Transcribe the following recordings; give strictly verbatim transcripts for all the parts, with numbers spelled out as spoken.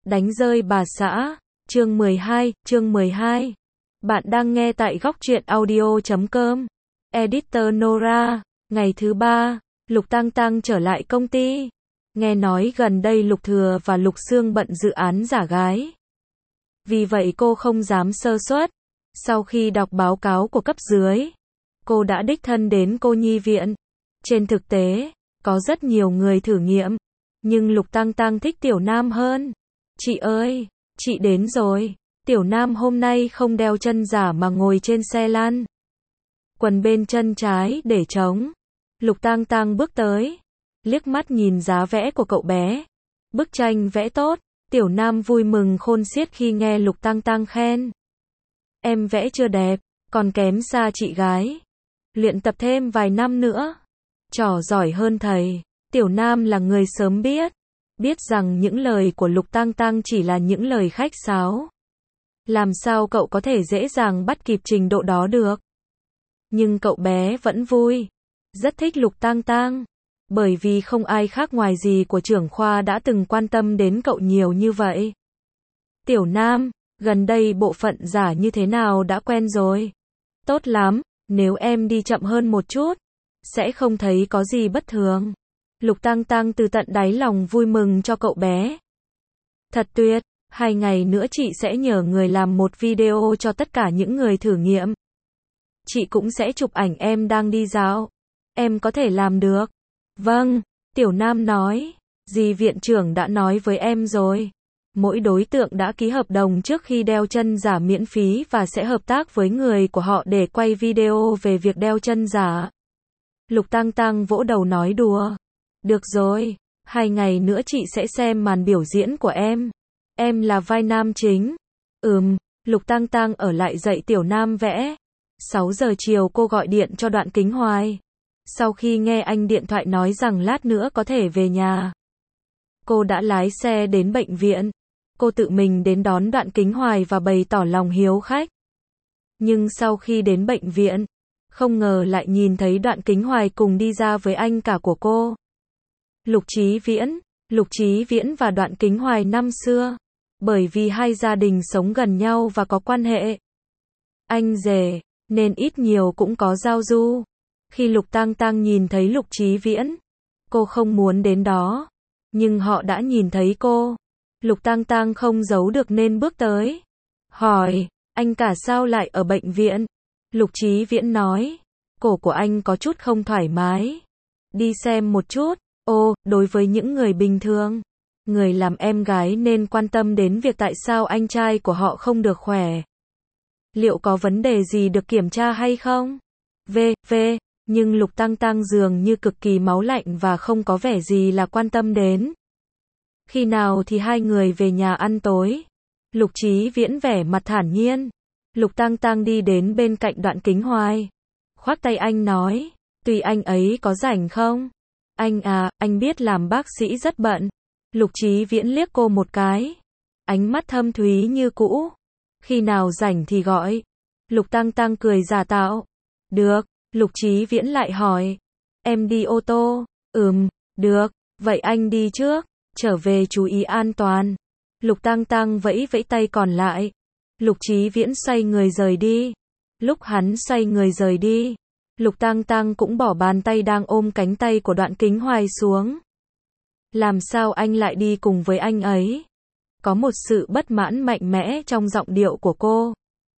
Đánh rơi bà xã, chương mười hai, chương mười hai. Bạn đang nghe tại góc truyện audio chấm com. Editor Nora, ngày thứ ba, Lục Tang Tang trở lại công ty. Nghe nói gần đây Lục Thừa và Lục Sương bận dự án giả gái. Vì vậy cô không dám sơ suất. Sau khi đọc báo cáo của cấp dưới, cô đã đích thân đến cô nhi viện. Trên thực tế, có rất nhiều người thử nghiệm, nhưng Lục Tang Tang thích Tiểu Nam hơn. Chị ơi, chị đến rồi. Tiểu Nam hôm nay không đeo chân giả mà ngồi trên xe lăn. Quần bên chân trái để trống. Lục Tang Tang bước tới, liếc mắt nhìn giá vẽ của cậu bé. Bức tranh vẽ tốt. Tiểu Nam vui mừng khôn xiết khi nghe Lục Tang Tang khen. Em vẽ chưa đẹp, còn kém xa chị gái. Luyện tập thêm vài năm nữa. Trò giỏi hơn thầy. Tiểu Nam là người sớm biết. Biết rằng những lời của Lục Tang Tang chỉ là những lời khách sáo. Làm sao cậu có thể dễ dàng bắt kịp trình độ đó được? Nhưng cậu bé vẫn vui. Rất thích Lục Tang Tang. Bởi vì không ai khác ngoài dì của trưởng khoa đã từng quan tâm đến cậu nhiều như vậy. Tiểu Nam, gần đây bộ phận giả như thế nào đã quen rồi? Tốt lắm, nếu em đi chậm hơn một chút, sẽ không thấy có gì bất thường. Lục Tang Tang từ tận đáy lòng vui mừng cho cậu bé. Thật tuyệt, hai ngày nữa chị sẽ nhờ người làm một video cho tất cả những người thử nghiệm. Chị cũng sẽ chụp ảnh em đang đi dạo. Em có thể làm được. Vâng, Tiểu Nam nói. Dì viện trưởng đã nói với em rồi. Mỗi đối tượng đã ký hợp đồng trước khi đeo chân giả miễn phí và sẽ hợp tác với người của họ để quay video về việc đeo chân giả. Lục Tang Tang vỗ đầu nói đùa. Được rồi, hai ngày nữa chị sẽ xem màn biểu diễn của em. Em là vai nam chính. Ừm, Lục Tang Tang ở lại dạy Tiểu Nam vẽ. sáu giờ chiều cô gọi điện cho Đoạn Kính Hoài. Sau khi nghe anh điện thoại nói rằng lát nữa có thể về nhà, cô đã lái xe đến bệnh viện. Cô tự mình đến đón Đoạn Kính Hoài và bày tỏ lòng hiếu khách. Nhưng sau khi đến bệnh viện, không ngờ lại nhìn thấy Đoạn Kính Hoài cùng đi ra với anh cả của cô. Lục Chí Viễn. Lục Chí Viễn và Đoạn Kính Hoài năm xưa, bởi vì hai gia đình sống gần nhau và có quan hệ anh rể, nên ít nhiều cũng có giao du. Khi Lục Tang Tang nhìn thấy Lục Chí Viễn, cô không muốn đến đó, nhưng họ đã nhìn thấy cô. Lục Tang Tang không giấu được nên bước tới, hỏi, anh cả sao lại ở bệnh viện? Lục Chí Viễn nói, cổ của anh có chút không thoải mái. Đi xem một chút. Ô, đối với những người bình thường, người làm em gái nên quan tâm đến việc tại sao anh trai của họ không được khỏe. Liệu có vấn đề gì được kiểm tra hay không? V, V, nhưng Lục Tang Tang dường như cực kỳ máu lạnh và không có vẻ gì là quan tâm đến. Khi nào thì hai người về nhà ăn tối? Lục Chí Viễn vẻ mặt thản nhiên. Lục Tang Tang đi đến bên cạnh Đoạn Kính Hoài. Khoác tay anh nói, tùy anh ấy có rảnh không? Anh à, anh biết làm bác sĩ rất bận. Lục Chí Viễn liếc cô một cái. Ánh mắt thâm thúy như cũ. Khi nào rảnh thì gọi. Lục Tang Tang cười giả tạo. Được. Lục Chí Viễn lại hỏi. Em đi ô tô? Ừm, được. Vậy anh đi trước. Trở về chú ý an toàn. Lục Tang Tang vẫy vẫy tay còn lại. Lục Chí Viễn xoay người rời đi. Lúc hắn xoay người rời đi, Lục Tang Tang cũng bỏ bàn tay đang ôm cánh tay của Đoạn Kính Hoài xuống. Làm sao anh lại đi cùng với anh ấy? Có một sự bất mãn mạnh mẽ trong giọng điệu của cô.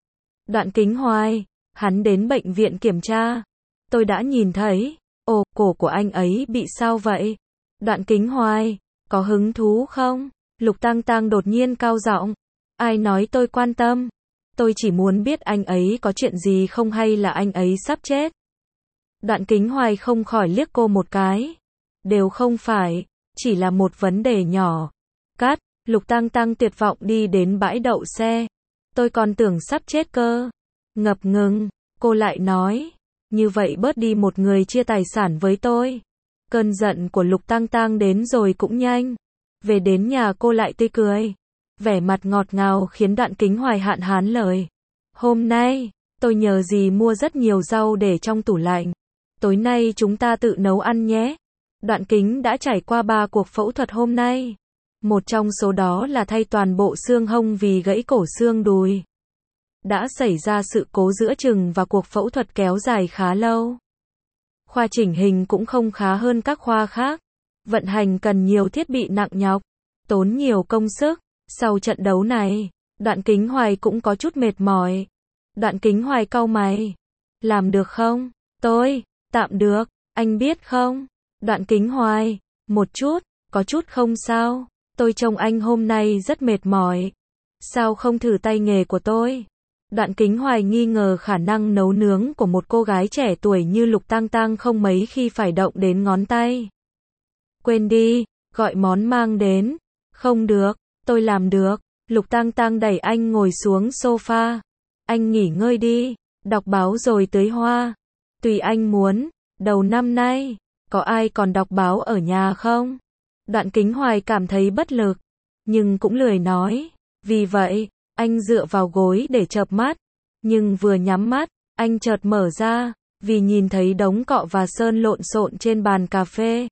Đoạn Kính Hoài, hắn đến bệnh viện kiểm tra. Tôi đã nhìn thấy. Ồ, cổ của anh ấy bị sao vậy? Đoạn Kính Hoài, có hứng thú không? Lục Tang Tang đột nhiên cao giọng. Ai nói tôi quan tâm? Tôi chỉ muốn biết anh ấy có chuyện gì không hay là anh ấy sắp chết. Đoạn Kính Hoài không khỏi liếc cô một cái. Đều không phải, chỉ là một vấn đề nhỏ. Cắt, Lục Tang Tang tuyệt vọng đi đến bãi đậu xe. Tôi còn tưởng sắp chết cơ. Ngập ngừng, cô lại nói. Như vậy bớt đi một người chia tài sản với tôi. Cơn giận của Lục Tang Tang đến rồi cũng nhanh. Về đến nhà cô lại tươi cười. Vẻ mặt ngọt ngào khiến Đoạn Kính Hoài hạn hán lời. Hôm nay, tôi nhờ dì mua rất nhiều rau để trong tủ lạnh. Tối nay chúng ta tự nấu ăn nhé. Đoạn Kính đã trải qua ba cuộc phẫu thuật hôm nay. Một trong số đó là thay toàn bộ xương hông vì gãy cổ xương đùi. Đã xảy ra sự cố giữa chừng và cuộc phẫu thuật kéo dài khá lâu. Khoa chỉnh hình cũng không khá hơn các khoa khác. Vận hành cần nhiều thiết bị nặng nhọc, tốn nhiều công sức. Sau trận đấu này, Đoạn Kính Hoài cũng có chút mệt mỏi. Đoạn Kính Hoài cau mày. Làm được không? Tôi, tạm được, anh biết không? Đoạn Kính Hoài, một chút, có chút không sao. Tôi trông anh hôm nay rất mệt mỏi. Sao không thử tay nghề của tôi? Đoạn Kính Hoài nghi ngờ khả năng nấu nướng của một cô gái trẻ tuổi như Lục Tang Tang không mấy khi phải động đến ngón tay. Quên đi, gọi món mang đến. Không được, tôi làm được. Lục Tang Tang đẩy anh ngồi xuống sofa. Anh nghỉ ngơi đi, đọc báo rồi tưới hoa. Tùy anh muốn, đầu năm nay, có ai còn đọc báo ở nhà không? Đoạn Kính Hoài cảm thấy bất lực, nhưng cũng lười nói. Vì vậy, anh dựa vào gối để chợp mắt. Nhưng vừa nhắm mắt, anh chợt mở ra, vì nhìn thấy đống cọ và sơn lộn xộn trên bàn cà phê.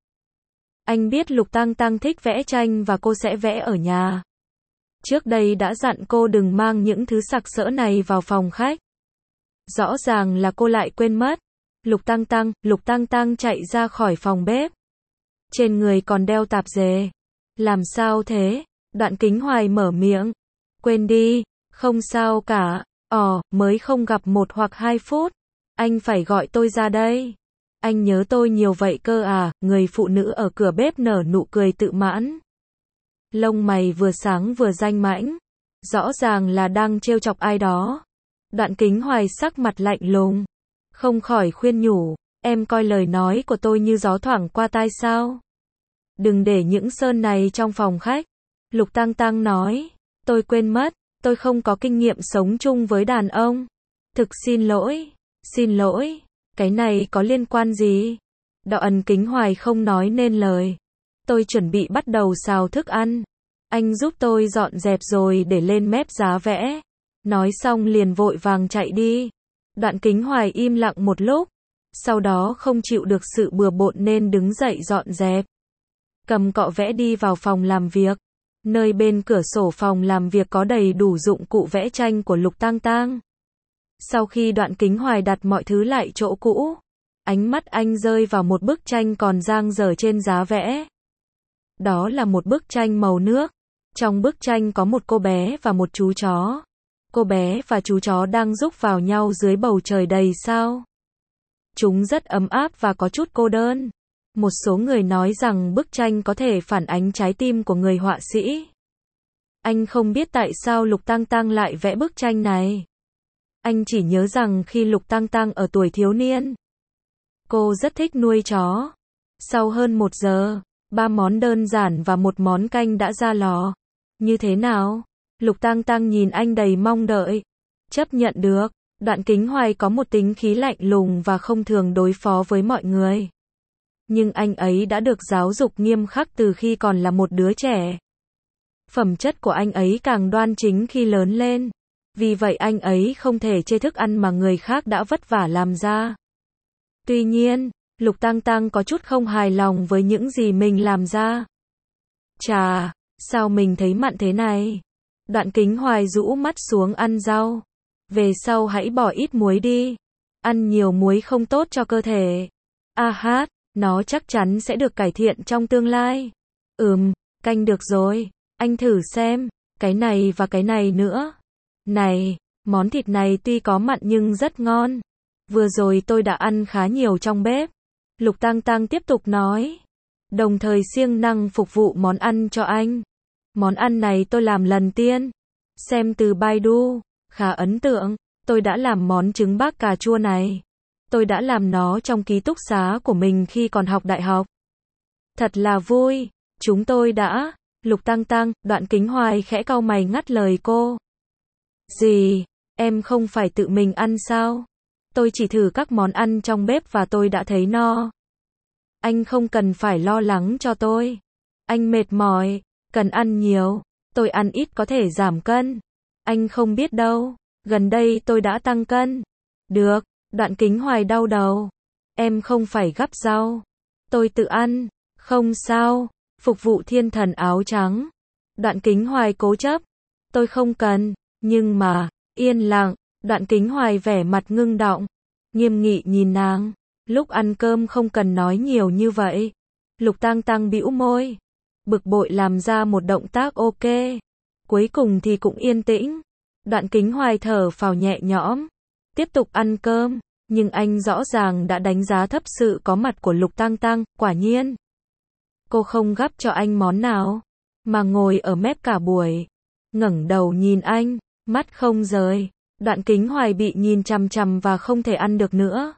Anh biết Lục Tang Tang thích vẽ tranh và cô sẽ vẽ ở nhà. Trước đây đã dặn cô đừng mang những thứ sặc sỡ này vào phòng khách. Rõ ràng là cô lại quên mất. Lục Tang Tang, Lục Tang Tang chạy ra khỏi phòng bếp. Trên người còn đeo tạp dề. Làm sao thế? Đoạn Kính Hoài mở miệng. Quên đi, không sao cả. Ồ, mới không gặp một hoặc hai phút. Anh phải gọi tôi ra đây. Anh nhớ tôi nhiều vậy cơ à? Người phụ nữ ở cửa bếp nở nụ cười tự mãn. Lông mày vừa sáng vừa danh mãnh. Rõ ràng là đang trêu chọc ai đó. Đoạn Kính Hoài sắc mặt lạnh lùng. Không khỏi khuyên nhủ. Em coi lời nói của tôi như gió thoảng qua tai sao? Đừng để những sơn này trong phòng khách. Lục Tang Tang nói. Tôi quên mất. Tôi không có kinh nghiệm sống chung với đàn ông. Thực xin lỗi. Xin lỗi. Cái này có liên quan gì? Đoạn Kính Hoài không nói nên lời. Tôi chuẩn bị bắt đầu xào thức ăn. Anh giúp tôi dọn dẹp rồi để lên mép giá vẽ. Nói xong liền vội vàng chạy đi. Đoạn Kính Hoài im lặng một lúc. Sau đó không chịu được sự bừa bộn nên đứng dậy dọn dẹp. Cầm cọ vẽ đi vào phòng làm việc. Nơi bên cửa sổ phòng làm việc có đầy đủ dụng cụ vẽ tranh của Lục Tang Tang. Sau khi Đoạn Kính Hoài đặt mọi thứ lại chỗ cũ, ánh mắt anh rơi vào một bức tranh còn dang dở trên giá vẽ. Đó là một bức tranh màu nước. Trong bức tranh có một cô bé và một chú chó. Cô bé và chú chó đang rúc vào nhau dưới bầu trời đầy sao. Chúng rất ấm áp và có chút cô đơn. Một số người nói rằng bức tranh có thể phản ánh trái tim của người họa sĩ. Anh không biết tại sao Lục Tang Tang lại vẽ bức tranh này. Anh chỉ nhớ rằng khi Lục Tang Tang ở tuổi thiếu niên, cô rất thích nuôi chó. Sau hơn một giờ, ba món đơn giản và một món canh đã ra lò. Như thế nào? Lục Tang Tang nhìn anh đầy mong đợi. Chấp nhận được. Đoạn Kính Hoài có một tính khí lạnh lùng và không thường đối phó với mọi người. Nhưng anh ấy đã được giáo dục nghiêm khắc từ khi còn là một đứa trẻ. Phẩm chất của anh ấy càng đoan chính khi lớn lên. Vì vậy anh ấy không thể chê thức ăn mà người khác đã vất vả làm ra. Tuy nhiên, Lục Tang Tang có chút không hài lòng với những gì mình làm ra. Chà, sao mình thấy mặn thế này? Đoạn Kính Hoài rũ mắt xuống ăn rau. Về sau hãy bỏ ít muối đi. Ăn nhiều muối không tốt cho cơ thể. A hát, nó chắc chắn sẽ được cải thiện trong tương lai. Ừm, canh được rồi. Anh thử xem, cái này và cái này nữa. Này, món thịt này tuy có mặn nhưng rất ngon. Vừa rồi tôi đã ăn khá nhiều trong bếp. Lục Tang Tang tiếp tục nói. Đồng thời siêng năng phục vụ món ăn cho anh. Món ăn này tôi làm lần tiên. Xem từ Baidu, khá ấn tượng. Tôi đã làm món trứng bác cà chua này. Tôi đã làm nó trong ký túc xá của mình khi còn học đại học. Thật là vui. Chúng tôi đã. Lục Tang Tang, Đoạn Kính Hoài khẽ cau mày ngắt lời cô. Gì? Em không phải tự mình ăn sao? Tôi chỉ thử các món ăn trong bếp và tôi đã thấy no. Anh không cần phải lo lắng cho tôi. Anh mệt mỏi, cần ăn nhiều. Tôi ăn ít có thể giảm cân. Anh không biết đâu. Gần đây tôi đã tăng cân. Được, Đoạn Kính Hoài đau đầu. Em không phải gắp rau. Tôi tự ăn. Không sao. Phục vụ thiên thần áo trắng. Đoạn Kính Hoài cố chấp. Tôi không cần, nhưng mà, yên lặng, Đoạn Kính Hoài vẻ mặt ngưng đọng, nghiêm nghị nhìn nàng. Lúc ăn cơm không cần nói nhiều như vậy. Lục Tang Tăng bĩu môi, bực bội làm ra một động tác ok. Cuối cùng thì cũng yên tĩnh. Đoạn Kính Hoài thở phào nhẹ nhõm, tiếp tục ăn cơm, nhưng anh rõ ràng đã đánh giá thấp sự có mặt của Lục Tang Tăng, quả nhiên. Cô không gắp cho anh món nào, mà ngồi ở mép cả buổi, ngẩng đầu nhìn anh, mắt không rời. Đoạn Kính Hoài bị nhìn chằm chằm và không thể ăn được nữa.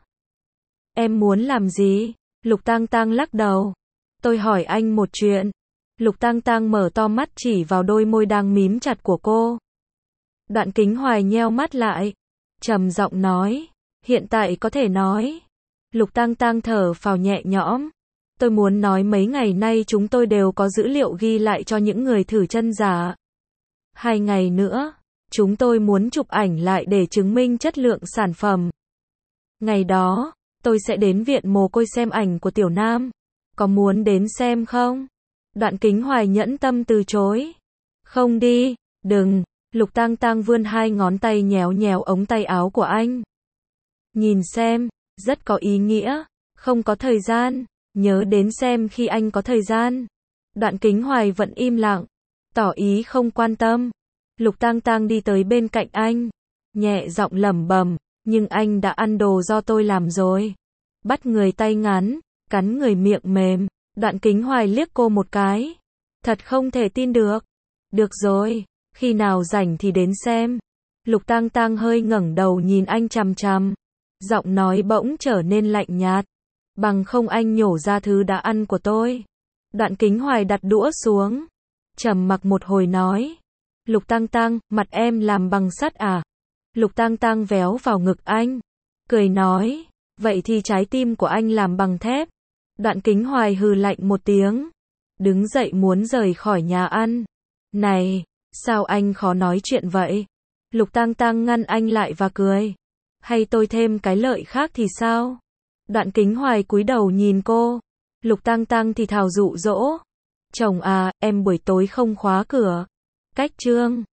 Em muốn làm gì? Lục Tang Tăng lắc đầu. Tôi hỏi anh một chuyện. Lục Tang Tăng mở to mắt chỉ vào đôi môi đang mím chặt của cô. Đoạn Kính Hoài nheo mắt lại, trầm giọng nói, hiện tại có thể nói. Lục Tang Tăng thở phào nhẹ nhõm. Tôi muốn nói mấy ngày nay chúng tôi đều có dữ liệu ghi lại cho những người thử chân giả. Hai ngày nữa, chúng tôi muốn chụp ảnh lại để chứng minh chất lượng sản phẩm. Ngày đó, tôi sẽ đến viện mồ côi xem ảnh của Tiểu Nam. Có muốn đến xem không? Đoạn Kính Hoài nhẫn tâm từ chối. Không đi, đừng. Lục Tang Tăng vươn hai ngón tay nhéo nhéo ống tay áo của anh. Nhìn xem, rất có ý nghĩa. Không có thời gian, nhớ đến xem khi anh có thời gian. Đoạn Kính Hoài vẫn im lặng, tỏ ý không quan tâm. Lục Tang Tăng đi tới bên cạnh anh, nhẹ giọng lẩm bẩm, nhưng anh đã ăn đồ do tôi làm rồi. Bắt người tay ngắn, cắn người miệng mềm. Đoạn Kính Hoài liếc cô một cái. Thật không thể tin được. Được rồi, khi nào rảnh thì đến xem. Lục Tang Tăng hơi ngẩng đầu nhìn anh chằm chằm. Giọng nói bỗng trở nên lạnh nhạt. Bằng không anh nhổ ra thứ đã ăn của tôi. Đoạn Kính Hoài đặt đũa xuống, trầm mặc một hồi nói. Lục Tang Tăng, mặt em làm bằng sắt à? Lục Tang Tăng véo vào ngực anh, cười nói, vậy thì trái tim của anh làm bằng thép. Đoạn Kính Hoài hừ lạnh một tiếng, đứng dậy muốn rời khỏi nhà ăn. Này, sao anh khó nói chuyện vậy? Lục Tang Tăng ngăn anh lại và cười. Hay tôi thêm cái lợi khác thì sao? Đoạn Kính Hoài cúi đầu nhìn cô. Lục Tang Tăng thì thào dụ dỗ. Chồng à, em buổi tối không khóa cửa. Cách trương.